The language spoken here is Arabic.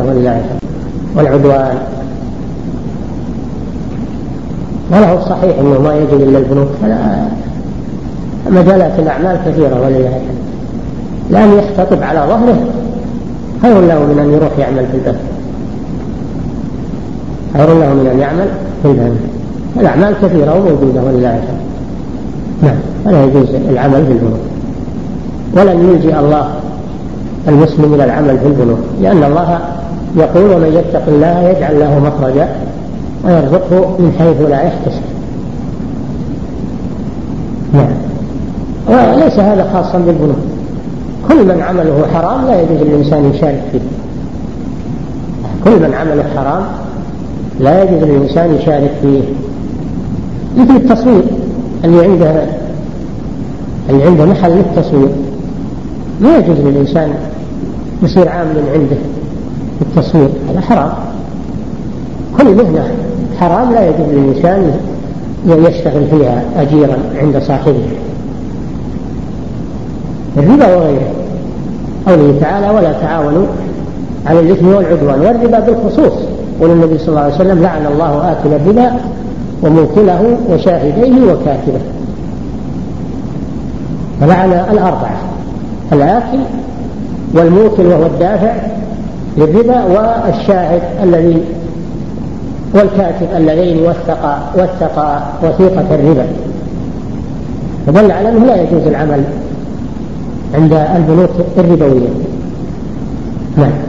والعدوان. وله الصحيح أنه ما يجب إلا البنوك، مجالات الأعمال كثيرة ولله الحمد. لأن يحتطب على ظهره خير له من أن يروح يعمل في البنك، خير له من أن يعمل في البنك. الأعمال كثيرة وموجودة ولله الحمد. نعم، ولا يجوز العمل في البنوك، ولن يلجئ الله المسلم إلى العمل في البنوك، لأن الله يقول: ومن يتق الله يجعل له مخرجا ويرزقه من حيث لا يحتسب. نعم. وليس هذا خاصا بالبنوك، كل من عمله حرام لا يجوز للإنسان يشارك فيه. كل من عمله حرام لا يجوز للإنسان يشارك فيه، مثل التصوير اللي عنده محل للتصوير، ما يجوز للإنسان يصير عامل عنده التصوير، هذا حرام. كل مهنة حرام لا يجوز للإنسان يشتغل فيها أجيرا عند صاحبه. الربا وغيره، قوله تعالى: ولا تعاونوا على الإثم والعدوان. والربا بالخصوص، قول النبي صلى الله عليه وسلم: لعن الله آكل الربا وموكله وشاهديه وكاتبه. فلعن الأربعة: الآكل والموكل وهو الدافع للربا، والشاهد الذي والكاتب اللذين وثق وثيقة الربا. فدل على أنه لا يجوز العمل عند البنوك الربوية. نعم.